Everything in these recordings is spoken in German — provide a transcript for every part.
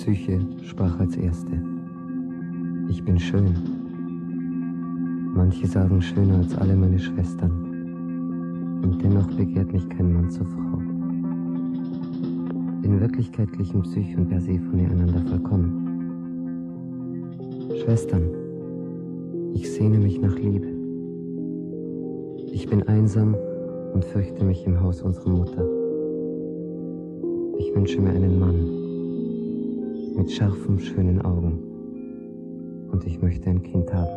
Psyche sprach als Erste. Ich bin schön. Manche sagen schöner als alle meine Schwestern. Und dennoch begehrt mich kein Mann zur Frau. In Wirklichkeit glichen Psyche und Persephone einander vollkommen. Schwestern, ich sehne mich nach Liebe. Ich bin einsam und fürchte mich im Haus unserer Mutter. Ich wünsche mir einen Mann mit scharfen, schönen Augen. Und ich möchte ein Kind haben.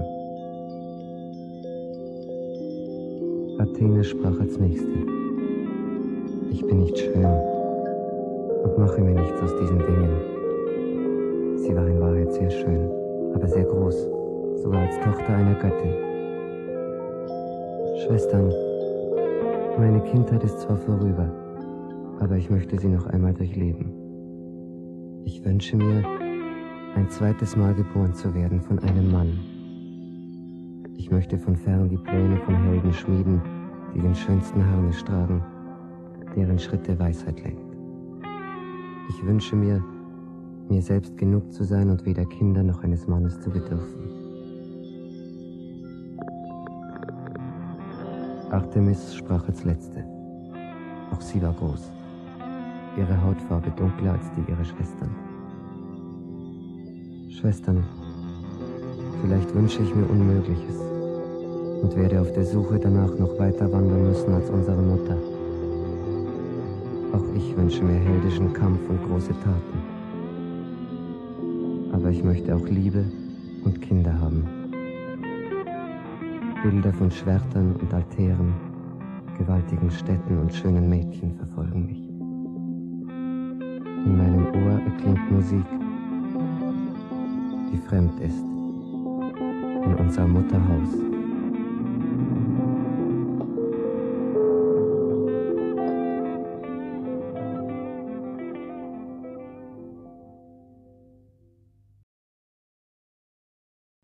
Athene sprach als Nächste. Ich bin nicht schön und mache mir nichts aus diesen Dingen. Sie war in Wahrheit sehr schön, aber sehr groß, sogar als Tochter einer Göttin. Schwestern, meine Kindheit ist zwar vorüber, aber ich möchte sie noch einmal durchleben. Ich wünsche mir, ein zweites Mal geboren zu werden von einem Mann. Ich möchte von fern die Pläne von Helden schmieden, die den schönsten Harnisch tragen, deren Schritte Weisheit lenkt. Ich wünsche mir, mir selbst genug zu sein und weder Kinder noch eines Mannes zu bedürfen. Artemis sprach als Letzte. Auch sie war groß, ihre Hautfarbe dunkler als die ihrer Schwestern. Schwestern, vielleicht wünsche ich mir Unmögliches und werde auf der Suche danach noch weiter wandern müssen als unsere Mutter. Auch ich wünsche mir heldischen Kampf und große Taten. Aber ich möchte auch Liebe und Kinder haben. Bilder von Schwertern und Altären, gewaltigen Städten und schönen Mädchen verfolgen mich. In meinem Ohr erklingt Musik, die fremd ist, in unser Mutterhaus.